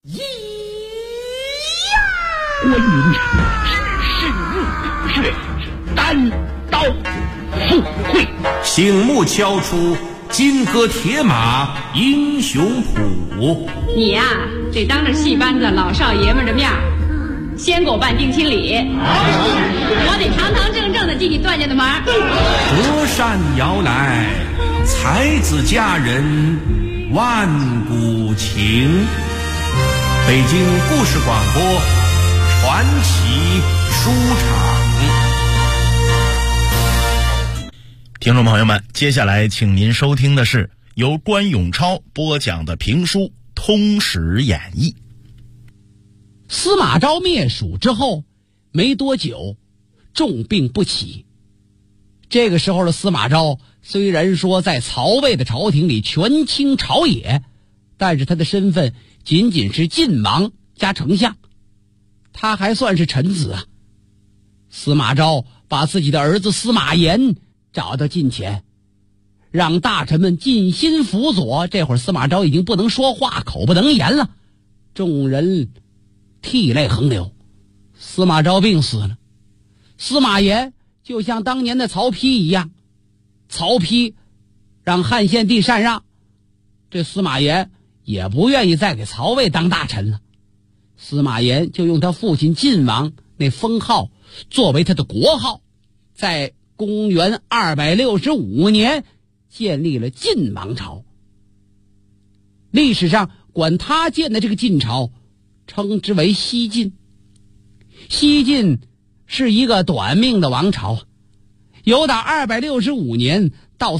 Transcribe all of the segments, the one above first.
关云长只是入血，单刀赴会， 醒目敲出金戈铁马英雄谱。 你呀，得当着戏班子老少爷们的面先给我办定亲礼，我得堂堂正正的替你断下的门。 隔山遥来，才子佳人万古情。北京故事广播传奇书场。 听众朋友们，接下来请您收听的是由关永超播讲的评书《通史演义》。 司马昭灭蜀之后没多久，重病不起。这个时候的司马昭虽然说在曹魏的朝廷里权倾朝野，但是他的身份仅仅是晋王加丞相，他还算是臣子啊。司马昭把自己的儿子司马炎找到近前，让大臣们尽心辅佐。这会儿司马昭已经不能说话，口不能言了，众人涕泪横流。司马昭病死了，司马炎就像当年的曹丕一样，曹丕让汉献帝禅让，这司马炎也不愿意再给曹魏当大臣了。司马炎就用他父亲晋王那封号作为他的国号，在公元265年建立了晋王朝。历史上管他建的这个晋朝称之为西晋。西晋是一个短命的王朝，由打265年到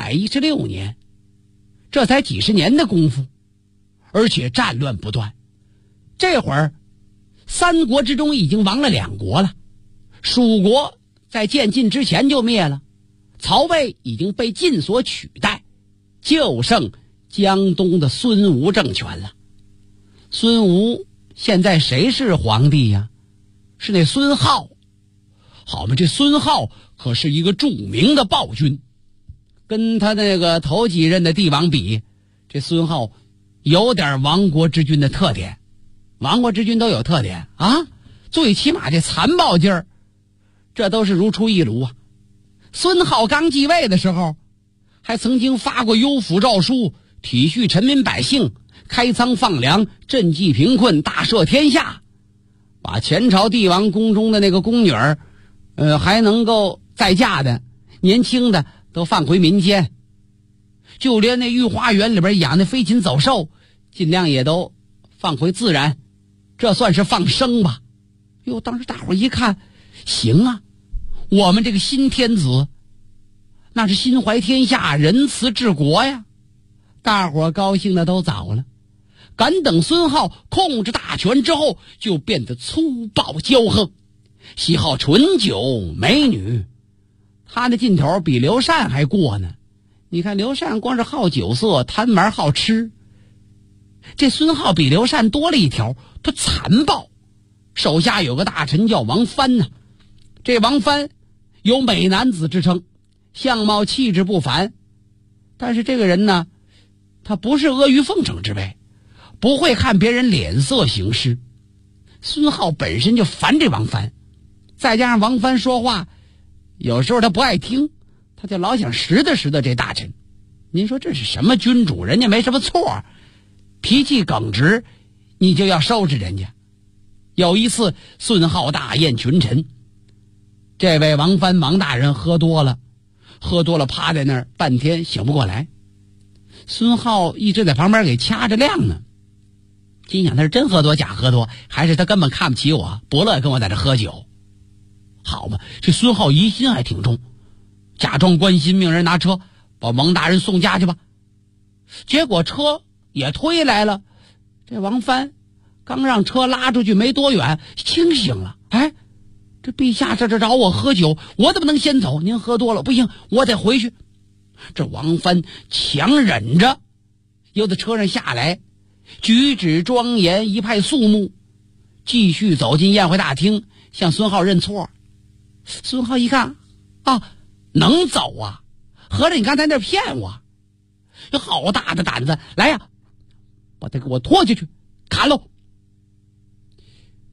316年，这才几十年的功夫，而且战乱不断。这会儿三国之中已经亡了2国了，蜀国在建晋之前就灭了，曹魏已经被晋所取代，就剩江东的孙吴政权了。孙吴现在谁是皇帝呀？是那孙皓。好嘛，这孙皓可是一个著名的暴君，跟他那个头几任的帝王比，这孙皓有点亡国之君的特点。亡国之君都有特点啊，最起码这残暴劲儿，这都是如出一炉啊。孙皓刚继位的时候，还曾经发过幽府诏书，体恤臣民百姓，开仓放粮，赈济贫困，大赦天下，把前朝帝王宫中的那个宫女儿，还能够再嫁的年轻的都放回民间，就连那御花园里边养的飞禽走兽，尽量也都放回自然，这算是放生吧。哟，当时大伙一看，行啊，我们这个新天子那是心怀天下，仁慈治国呀。大伙高兴的都早了。敢等孙皓控制大权之后，就变得粗暴骄横，喜好醇酒美女。他的劲头比刘禅还过呢。你看刘禅光是好酒色，贪玩好吃，这孙皓比刘禅多了一条，他残暴。手下有个大臣叫王藩呢，这王藩有美男子之称，相貌气质不凡，但是这个人呢，他不是阿谀奉承之辈，不会看别人脸色行事。孙皓本身就烦这王藩，再加上王藩说话有时候他不爱听，他就老想拾掇这大臣。您说这是什么君主？人家没什么错，脾气耿直，你就要收拾人家。有一次孙皓大宴群臣，这位王藩王大人喝多了趴在那儿半天醒不过来。孙皓一直在旁边给掐着亮呢，心想他是真喝多假喝多，还是他根本看不起我，不乐意跟我在这喝酒。好嘛，这孙皓疑心还挺重，假装关心，命人拿车把王大人送家去吧。结果车也推来了，这王藩刚让车拉出去没多远，清醒了。哎，这陛下这找我喝酒，我怎么能先走？您喝多了不行，我得回去。这王藩强忍着，由在车上下来，举止庄严，一派肃穆，继续走进宴会大厅，向孙皓认错。孙皓一看啊，能走啊？合着你刚才那骗我，有好大的胆子！来呀，把他给我拖下去，砍喽！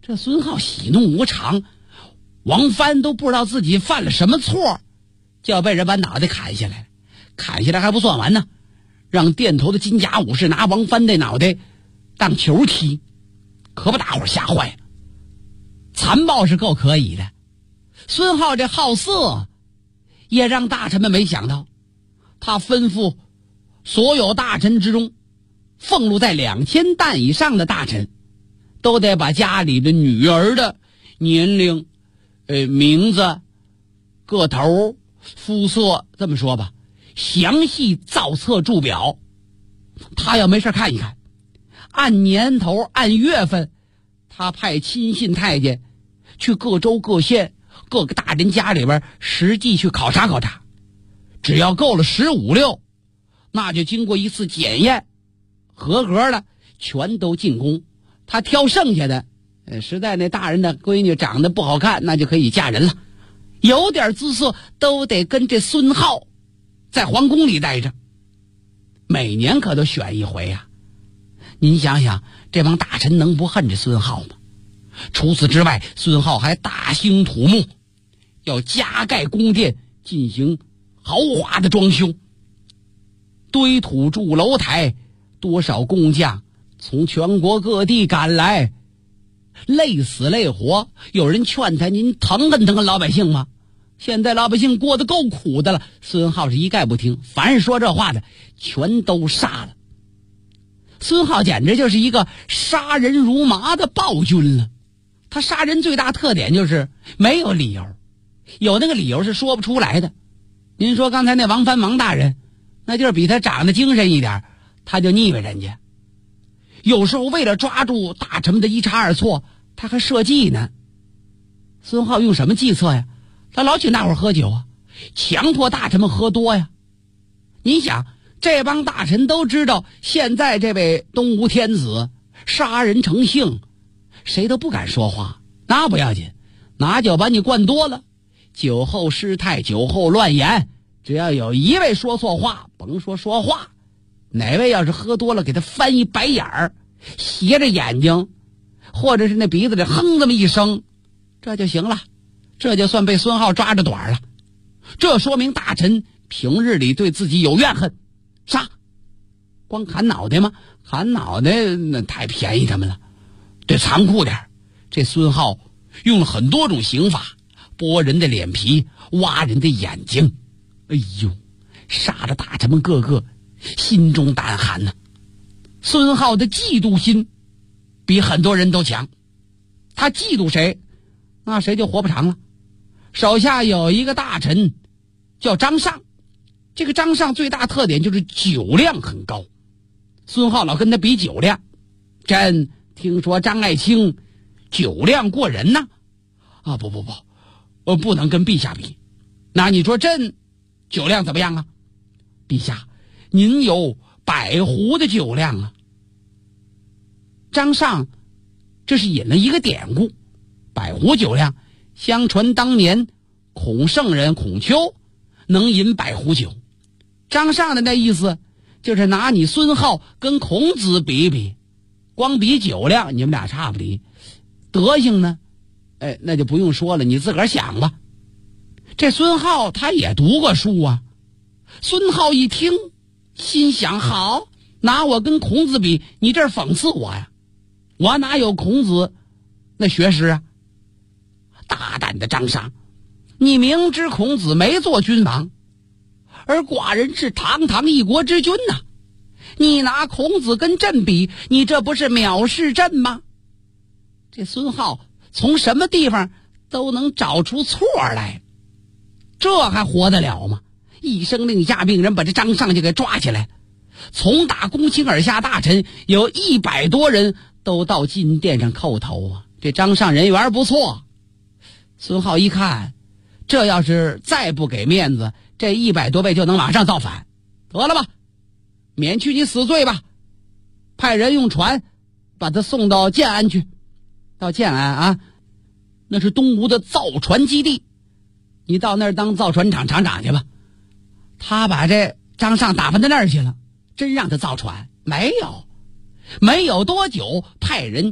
这孙浩喜怒无常，王帆都不知道自己犯了什么错，就要被人把脑袋砍下来。砍下来还不算完呢，让店头的金甲武士拿王帆的脑袋当球踢，可把大伙吓坏了。残暴是够可以的，孙浩这好色也让大臣们没想到。他吩咐所有大臣之中，俸禄在2000担以上的大臣都得把家里的女儿的年龄、名字、个头、肤色，这么说吧，详细造册注表。他要没事看一看，按年头按月份，他派亲信太监去各州各县各个大人家里边实际去考察考察，只要够了15、16，那就经过一次检验，合格了全都进宫。他挑剩下的，实在那大人的闺女长得不好看，那就可以嫁人了。有点姿色都得跟这孙浩在皇宫里待着，每年可都选一回啊。您想想，这帮大臣能不恨这孙浩吗？除此之外，孙浩还大兴土木，要加盖宫殿，进行豪华的装修，堆土筑楼台，多少工匠从全国各地赶来，累死累活。有人劝他，您疼恨老百姓吗？现在老百姓过得够苦的了。孙浩是一概不听，凡是说这话的全都杀了。孙浩简直就是一个杀人如麻的暴君了。他杀人最大特点就是没有理由，有那个理由是说不出来的。您说刚才那王帆王大人，那就是比他长得精神一点，他就腻歪人家。有时候为了抓住大臣们的一差二错，他还设计呢。孙浩用什么计策呀？他老请大伙喝酒啊，强迫大臣们喝多呀。你想，这帮大臣都知道现在这位东吴天子杀人成性，谁都不敢说话。那不要紧，拿酒把你灌多了，酒后失态，酒后乱言，只要有一位说错话，甭说话，哪位要是喝多了，给他翻一白眼儿，斜着眼睛，或者是那鼻子里哼这么一声，这就行了，这就算被孙浩抓着短了。这说明大臣平日里对自己有怨恨。杀，光砍脑袋吗？砍脑袋那太便宜他们了，得残酷点。这孙浩用了很多种刑法，剥人的脸皮，挖人的眼睛。哎呦，杀的大臣们个个心中胆寒呢。孙浩的嫉妒心比很多人都强，他嫉妒谁，那谁就活不长了。手下有一个大臣叫张尚，这个张尚最大特点就是酒量很高。孙浩老跟他比酒量，朕听说张爱卿酒量过人呢。啊，不能跟陛下比。那你说朕酒量怎么样啊？陛下，您有100壶的酒量啊。张尚这是引了一个典故，100壶酒量，相传当年孔圣人孔丘能饮100壶酒。张尚的那意思就是拿你孙浩跟孔子比比，光比酒量你们俩差不离，德行呢，那就不用说了，你自个儿想吧。这孙浩他也读过书啊。孙浩一听，心想，好，拿我跟孔子比，你这是讽刺我呀？我哪有孔子那学识啊？大胆的张尚，你明知孔子没做君王，而寡人是堂堂一国之君呐，你拿孔子跟朕比，你这不是藐视朕吗？这孙浩从什么地方都能找出错来，这还活得了吗？一声令下命人把这张尚就给抓起来，从打宫卿而下大臣有100多人都到金殿上叩头啊。这张尚人缘不错。孙浩一看，这要是再不给面子，这100多位就能马上造反。得了吧，免去你死罪吧，派人用船把他送到建安去。到建安啊，那是东吴的造船基地，你到那儿当造船厂厂长去吧。他把这张尚打发到那儿去了，真让他造船？没有多久，派人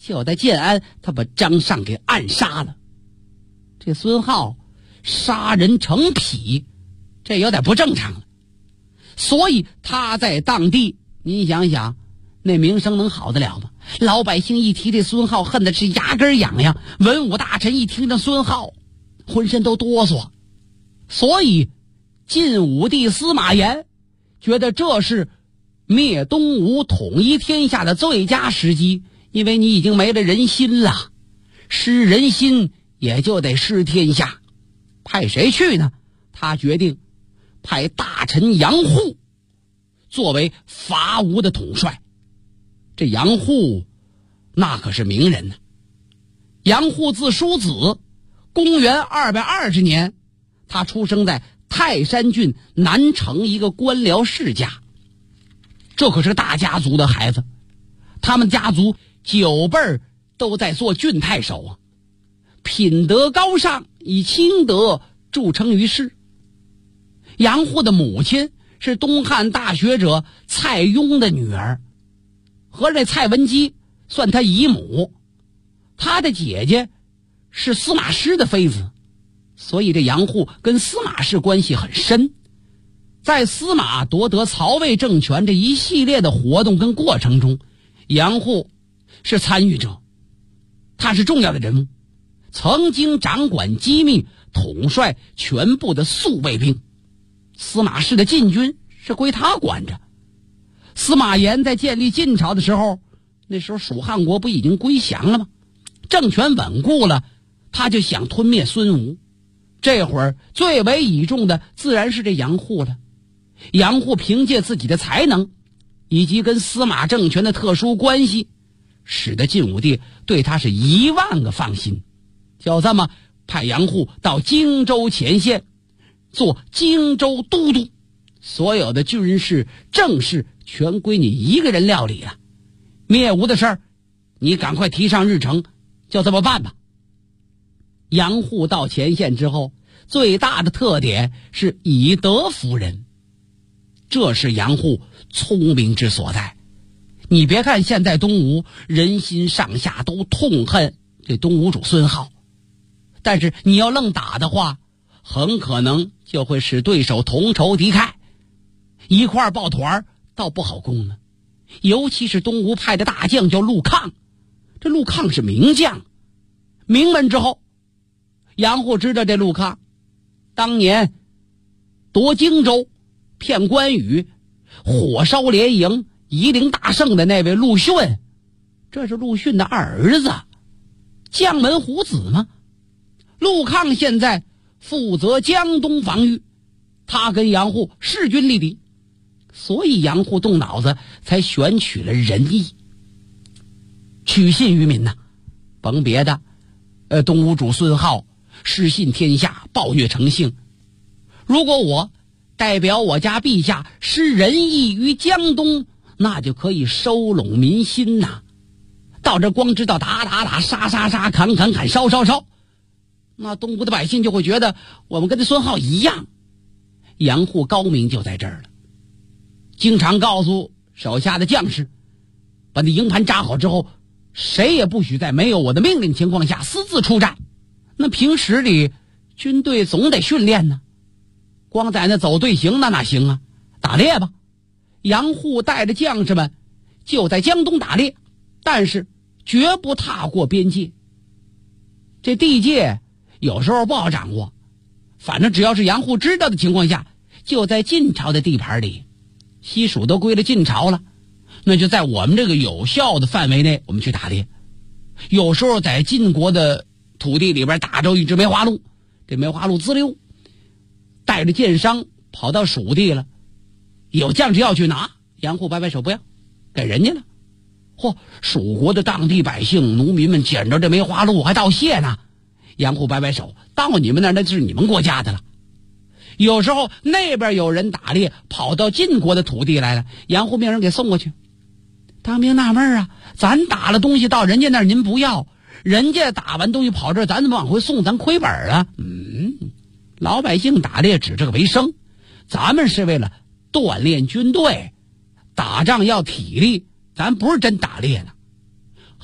就在建安，他把张尚给暗杀了。这孙浩杀人成癖，这有点不正常了。所以他在当地，您想想，那名声能好得了吗？老百姓一提这孙浩，恨的是牙根痒痒；文武大臣一听这孙浩，浑身都哆嗦。所以晋武帝司马炎觉得这是灭东吴、统一天下的最佳时机，因为你已经没了人心了，失人心也就得失天下。派谁去呢？他决定派大臣杨户作为伐吴的统帅。这杨户那可是名人呢。杨户字叔子，公元220年，他出生在泰山郡南城一个官僚世家。这可是个大家族的孩子，他们家族9辈都在做郡太守啊，品德高尚，以清德著称于世。杨户的母亲是东汉大学者蔡邕的女儿，和这蔡文姬算他姨母。他的姐姐是司马师的妃子，所以这杨户跟司马氏关系很深。在司马夺得曹魏政权这一系列的活动跟过程中，杨户是参与者，他是重要的人物，曾经掌管机密，统帅全部的宿卫兵。司马氏的禁军是归他管着。司马炎在建立晋朝的时候，那时候蜀汉国不已经归降了吗？政权稳固了，他就想吞灭孙吴。这会儿最为倚重的自然是这杨户了。杨户凭借自己的才能以及跟司马政权的特殊关系，使得晋武帝对他是10000个放心，就这么派杨户到荆州前线做荆州都督，所有的军事政事全归你一个人料理了。灭吴的事儿你赶快提上日程，就这么办吧。杨户到前线之后，最大的特点是以德服人，这是杨户聪明之所在。你别看现在东吴人心上下都痛恨这东吴主孙浩，但是你要愣打的话，很可能就会使对手同仇敌忾，一块抱团倒不好攻呢。尤其是东吴派的大将叫陆抗，这陆抗是名将，名门之后。杨户知道这陆抗当年夺荆州骗关羽，火烧连营，夷陵大胜的那位陆逊，这是陆逊的二儿子，将门虎子吗？陆抗现在负责江东防御，他跟杨户势均力敌，所以杨户动脑子才选取了仁义，取信于民呐。甭别的，东吴主孙浩失信天下，暴虐成性。如果我代表我家陛下施仁义于江东，那就可以收拢民心呐。到这光知道打打打，杀杀杀，砍砍砍，烧烧烧，那东吴的百姓就会觉得我们跟这孙浩一样。杨户高明就在这儿了，经常告诉手下的将士，把那营盘扎好之后，谁也不许在没有我的命令情况下私自出战。那平时里军队总得训练呢，光在那走队形哪行啊？打猎吧。杨户带着将士们就在江东打猎，但是绝不踏过边界。这地界有时候不好掌握，反正只要是杨户知道的情况下，就在晋朝的地盘里，西蜀都归了晋朝了，那就在我们这个有效的范围内我们去打猎。有时候在晋国的土地里边打着一只梅花鹿，这梅花鹿滋溜带着箭伤跑到蜀地了，有将士要去拿，杨户摆摆手不要，给人家了。嚯，蜀国的当地百姓农民们捡着这梅花鹿还道谢呢，杨户摆摆手，到你们那儿那是你们国家的了。有时候那边有人打猎跑到晋国的土地来了，杨户命人给送过去。当兵纳闷啊，咱打了东西到人家那儿您不要，人家打完东西跑这儿咱怎么往回送，咱亏本啊。老百姓打猎指这个为生，咱们是为了锻炼军队，打仗要体力，咱不是真打猎呢。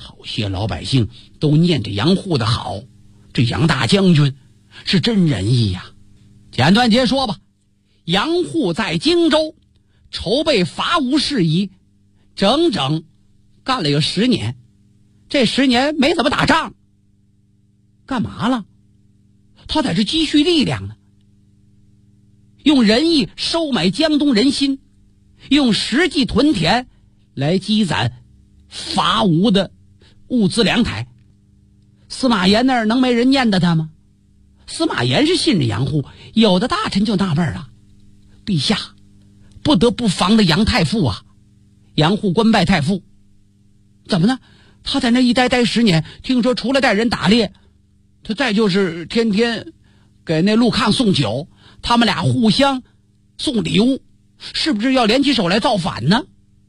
好些老百姓都念着杨护的好，这杨大将军是真仁义呀。简短截说吧，杨护在荆州筹备伐吴事宜，整整干了有10年。这10年没怎么打仗，干嘛了？他在这积蓄力量呢，用仁义收买江东人心，用实际屯田来积攒伐吴的物资粮台。司马炎那儿能没人念叨他吗？司马炎是信任杨护，有的大臣就纳闷了，陛下不得不防的杨太傅啊。杨护官拜太傅，怎么呢？他在那一待10年，听说除了带人打猎，他再就是天天给那陆抗送酒，他们俩互相送礼物，是不是要联起手来造反呢？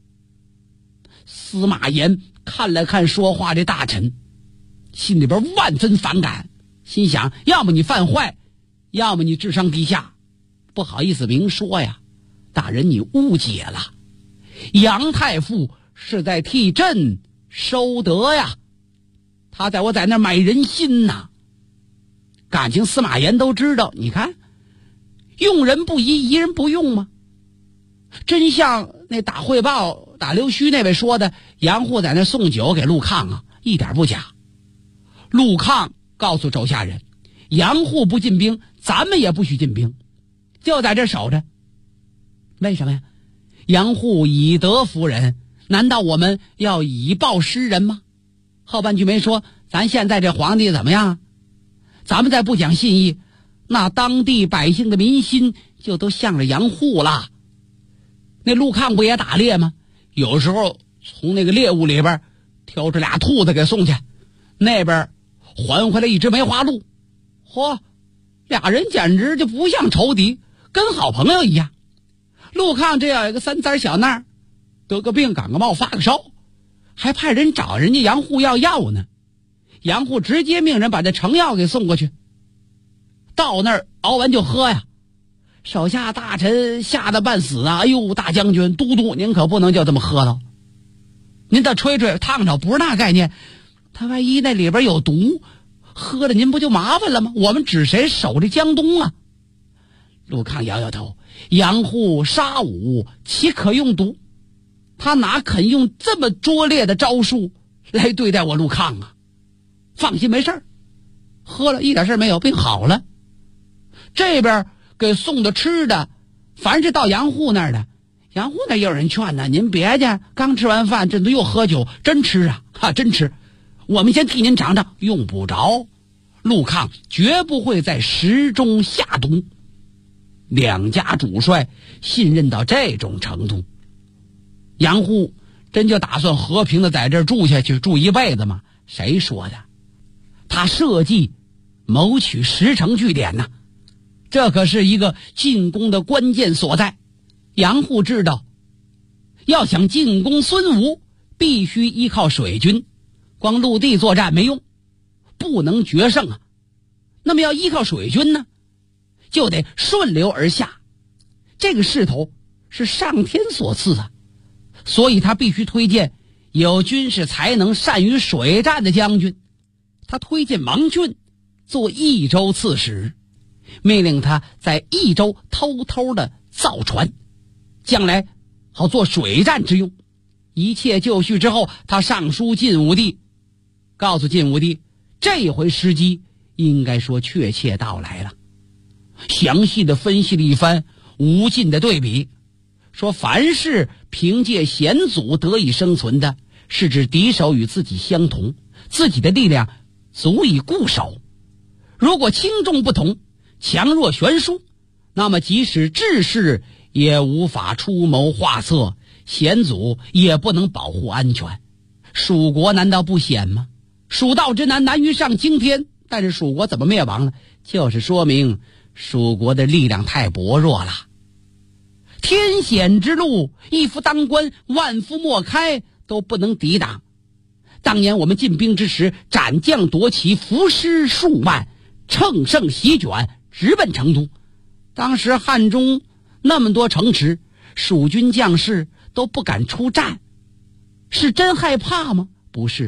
司马炎看了看说话的大臣，心里边万分反感，心想要么你犯坏，要么你智商低下。不好意思明说呀，大人你误解了，杨太傅是在替朕收德呀，他在我在那买人心呐。感情司马炎都知道，你看用人不疑，疑人不用吗？真像那打汇报打溜须那位说的，杨护在那送酒给陆抗啊，一点不假。陆抗告诉手下人，杨护不进兵，咱们也不许进兵，就在这守着。为什么呀？杨护以德服人，难道我们要以暴施人吗？后半句没说，咱现在这皇帝怎么样？咱们再不讲信义，那当地百姓的民心就都向着杨护了。那陆抗不也打猎吗？有时候从那个猎物里边挑出俩兔子给送去，那边还回来一只梅花鹿。嚯，俩人简直就不像仇敌，跟好朋友一样。陆抗这样一个3灾小难，得个病感个冒发个烧，还派人找人家杨护要药呢。杨护直接命人把这成药给送过去，到那儿熬完就喝呀。手下大臣吓得半死啊！哎呦，大将军都督，您可不能就这么喝了，您再吹吹烫着，不是那概念。他万一那里边有毒，喝了您不就麻烦了吗？我们指谁守着江东啊？陆抗摇摇头，杨护杀吾岂可用毒？他哪肯用这么拙劣的招数来对待我陆抗啊？放心，没事儿，喝了一点事儿没有，病好了。这边给送的吃的，凡是到杨护那儿的，杨护那也有人劝呢，您别去，刚吃完饭这都又喝酒，真吃啊，真吃。我们先替您尝尝，用不着。陆抗绝不会在食中下毒。两家主帅信任到这种程度，杨护真就打算和平的在这儿住下去，住一辈子吗？谁说的？他设计谋取10城据点呢，这可是一个进攻的关键所在。杨护知道，要想进攻孙吴，必须依靠水军，光陆地作战没用，不能决胜啊。那么要依靠水军呢，就得顺流而下，这个势头是上天所赐啊，所以他必须推荐有军事才能、善于水战的将军。他推荐王浚做益州刺史，命令他在益州偷偷的造船，将来好做水战之用。一切就绪之后，他上书晋武帝，告诉晋武帝，这回时机应该说确切到来了。详细的分析了一番，无尽的对比，说凡是凭借险阻得以生存的，是指敌手与自己相同，自己的力量足以固守。如果轻重不同，强弱悬殊，那么即使志士也无法出谋划策，险阻也不能保护安全。蜀国难道不险吗？蜀道之难，难于上青天。但是蜀国怎么灭亡了？就是说明蜀国的力量太薄弱了。天险之路，一夫当关，万夫莫开，都不能抵挡。当年我们进兵之时，斩将夺旗，伏尸数万，乘胜席卷，直奔成都。当时汉中那么多城池，蜀军将士都不敢出战，是真害怕吗？不是，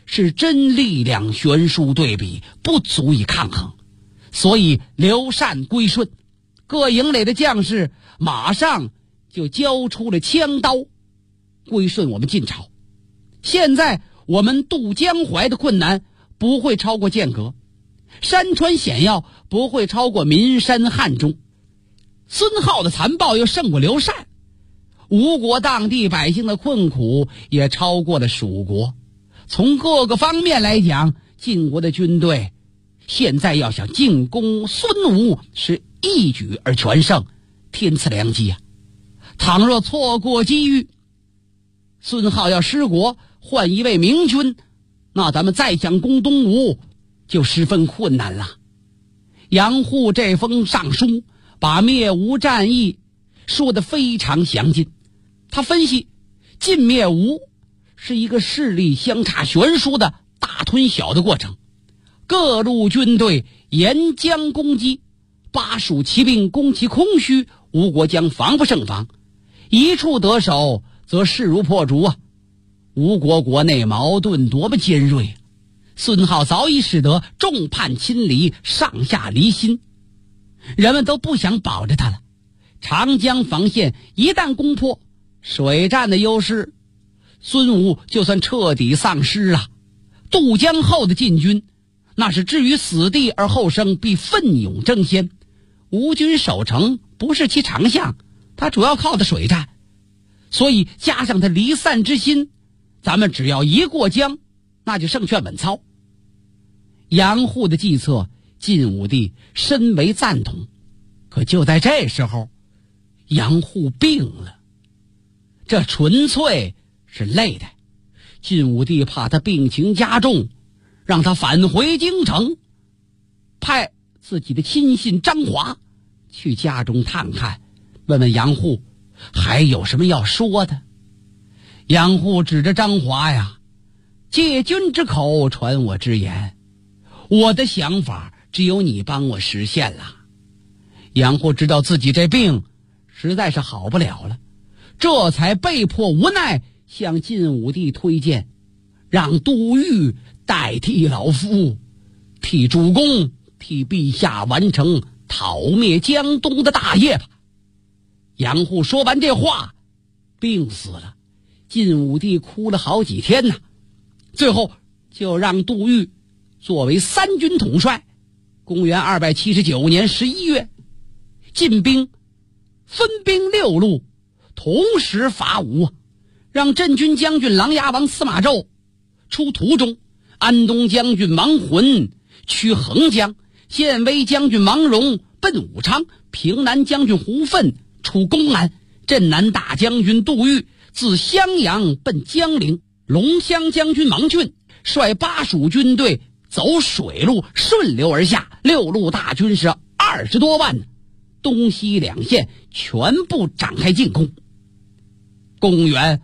是真力量悬殊对比，不足以抗衡，所以刘禅归顺，各营垒的将士马上就交出了枪刀，归顺我们晋朝。现在我们渡江淮的困难不会超过剑阁，山川险要不会超过岷山汉中，孙浩的残暴又胜过刘禅，吴国当地百姓的困苦也超过了蜀国。从各个方面来讲，晋国的军队现在要想进攻孙吴是一举而全胜，天赐良机啊！倘若错过机遇，孙浩要失国换一位明君，那咱们再想攻东吴就十分困难了。杨户这封上书把灭吴战役说得非常详尽，他分析晋灭吴是一个势力相差悬殊的大吞小的过程，各路军队沿江攻击，巴蜀骑兵攻其空虚，吴国将防不胜防，一处得手则势如破竹啊！吴国国内矛盾多么尖锐，孙浩早已使得众叛亲离，上下离心，人们都不想保着他了。长江防线一旦攻破，水战的优势孙吴就算彻底丧失了。渡江后的晋军那是置于死地而后生，必奋勇争先。吴军守城不是其长项，他主要靠的水战，所以加上他离散之心，咱们只要一过江，那就胜券稳操。杨户的计策，晋武帝深为赞同。可就在这时候，杨户病了，这纯粹是累的。晋武帝怕他病情加重，让他返回京城，派自己的亲信张华去家中探看，问问杨户还有什么要说的。杨户指着张华呀，借君之口传我之言，我的想法只有你帮我实现了。杨户知道自己这病实在是好不了了，这才被迫无奈向晋武帝推荐，让杜预代替老夫，替主公，替陛下完成讨灭江东的大业吧。杨户说完这话，病死了。晋武帝哭了好几天呢，最后就让杜预作为三军统帅。公元279年11月，晋兵分兵6路，同时伐吴，让镇军将军琅琊王司马昭出途中，安东将军王浑驱横江，献威将军王荣奔武昌，平南将军胡奋出公安，镇南大将军杜预自襄阳奔江陵，龙骧将军王俊率巴蜀军队走水路顺流而下，6路大军是20多万，东西两线全部展开进攻。公元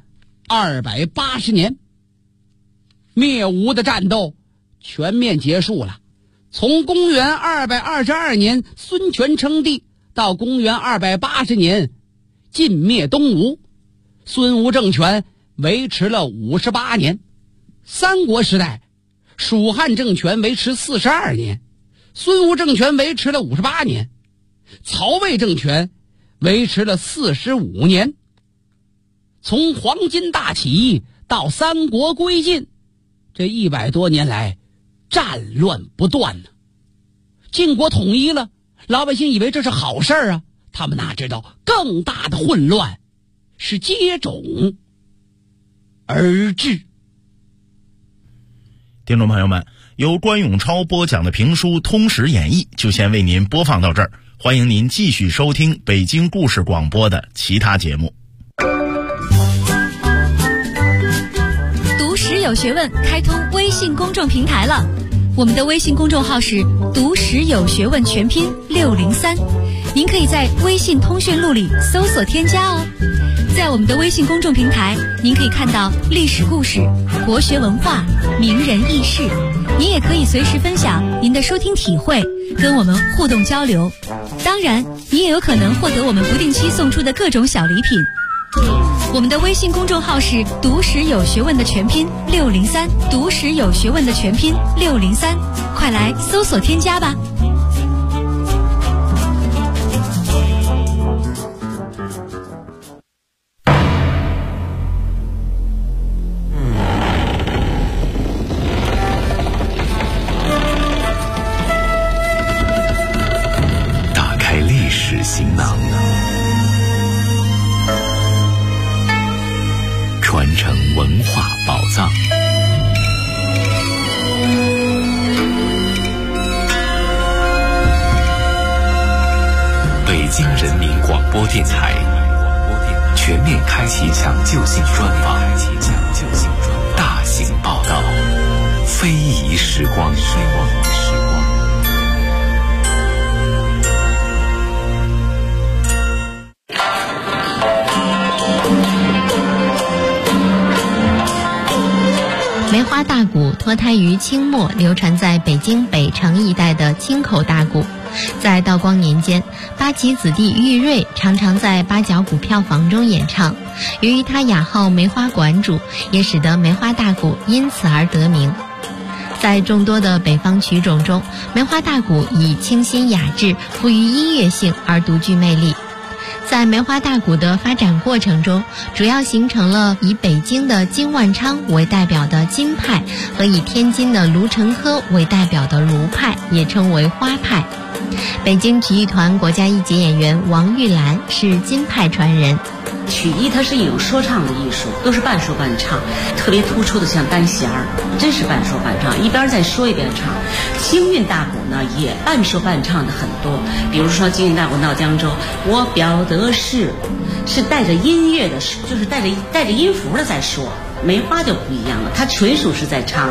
280年，灭吴的战斗全面结束了。从公元222年孙权称帝到公元280年晋灭东吴，孙吴政权维持了58年。三国时代，蜀汉政权维持42年，孙吴政权维持了58年，曹魏政权维持了45年。从黄巾大起义到三国归晋，这100多年来战乱不断呢。晋国统一了，老百姓以为这是好事啊，他们哪知道更大的混乱是接踵而至。 听众朋友们，由关永超播讲的评书《通史演义》就先为您播放到这儿，欢迎您继续收听北京故事广播的其他节目。 读史有学问开通微信公众平台了，我们的微信公众号是读史有学问全拼603，您可以在微信通讯录里搜索添加哦。在我们的微信公众平台，您可以看到历史故事、国学文化、名人轶事，您也可以随时分享您的收听体会，跟我们互动交流。当然，您也有可能获得我们不定期送出的各种小礼品。 我们的微信公众号是读史有学问的全拼603，读史有学问的全拼603，快来搜索添加吧。 打开历史行囊，传承文化宝藏。北京人民广播电台全面开启抢救性专访，大型报道，非遗时光。 梅花大鼓脱胎于清末流传在北京北城一带的清口大鼓，在道光年间，八旗子弟玉瑞常常在八角鼓票房中演唱。由于他雅号梅花馆主，也使得梅花大鼓因此而得名。在众多的北方曲种中，梅花大鼓以清新雅致、富于音乐性而独具魅力。在梅花大鼓的发展过程中，主要形成了以北京的金万昌为代表的金派和以天津的卢成科为代表的卢派，也称为花派。北京曲艺团国家一级演员王玉兰是金派传人。 曲艺它是一种说唱的艺术，都是半说半唱，特别突出的像单弦儿，真是半说半唱，一边在说一边唱。京韵大鼓呢也半说半唱的很多，比如说京韵大鼓闹江州，我表的是带着音乐的，就是带着音符的在说。梅花就不一样了，它纯属是在唱。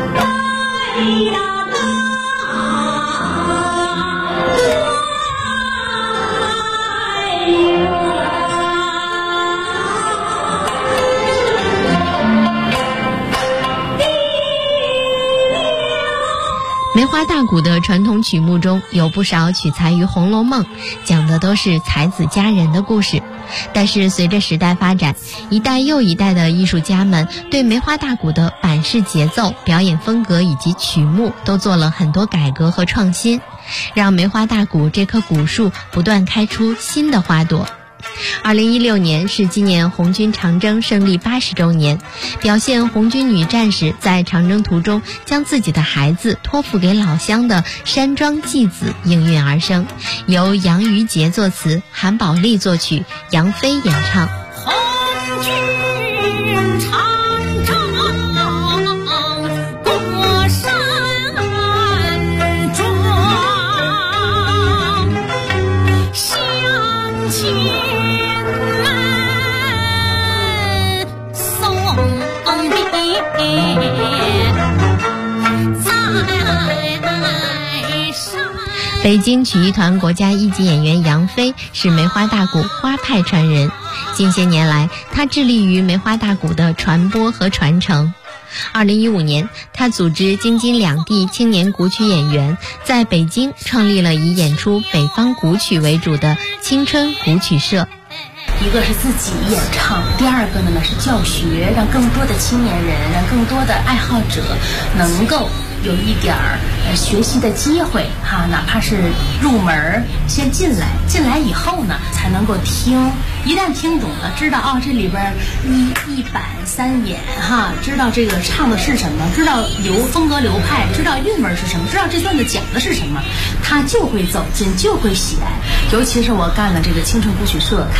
梅花大鼓的传统曲目中有不少取材于《红楼梦》，讲的都是才子佳人的故事。但是随着时代发展，一代又一代的艺术家们对梅花大鼓的板式节奏、表演风格以及曲目都做了很多改革和创新，让梅花大鼓这棵古树不断开出新的花朵。2016年是纪念红军长征胜利80周年，表现红军女战士在长征途中将自己的孩子托付给老乡的山庄祭子应运而生，由杨于杰作词，韩宝利作曲，杨飞演唱。 红军长征过山庄，向前北京曲艺团国家一级演员杨飞是梅花大鼓花派传人，近些年来他致力于梅花大鼓的传播和传承。2015年，他组织京津两地青年古曲演员在北京创立了以演出北方古曲为主的青春古曲社。 一个是自己演唱，第二个呢是教学，让更多的青年人，让更多的爱好者能够有一点学习的机会哈，哪怕是入门先进来以后呢，才能够听，一旦听懂了，知道这里边一板三眼哈，知道这个唱的是什么，知道风格流派，知道韵味是什么，知道这段子讲的是什么，他就会走进，就会喜爱。尤其是我干了这个青春古曲社。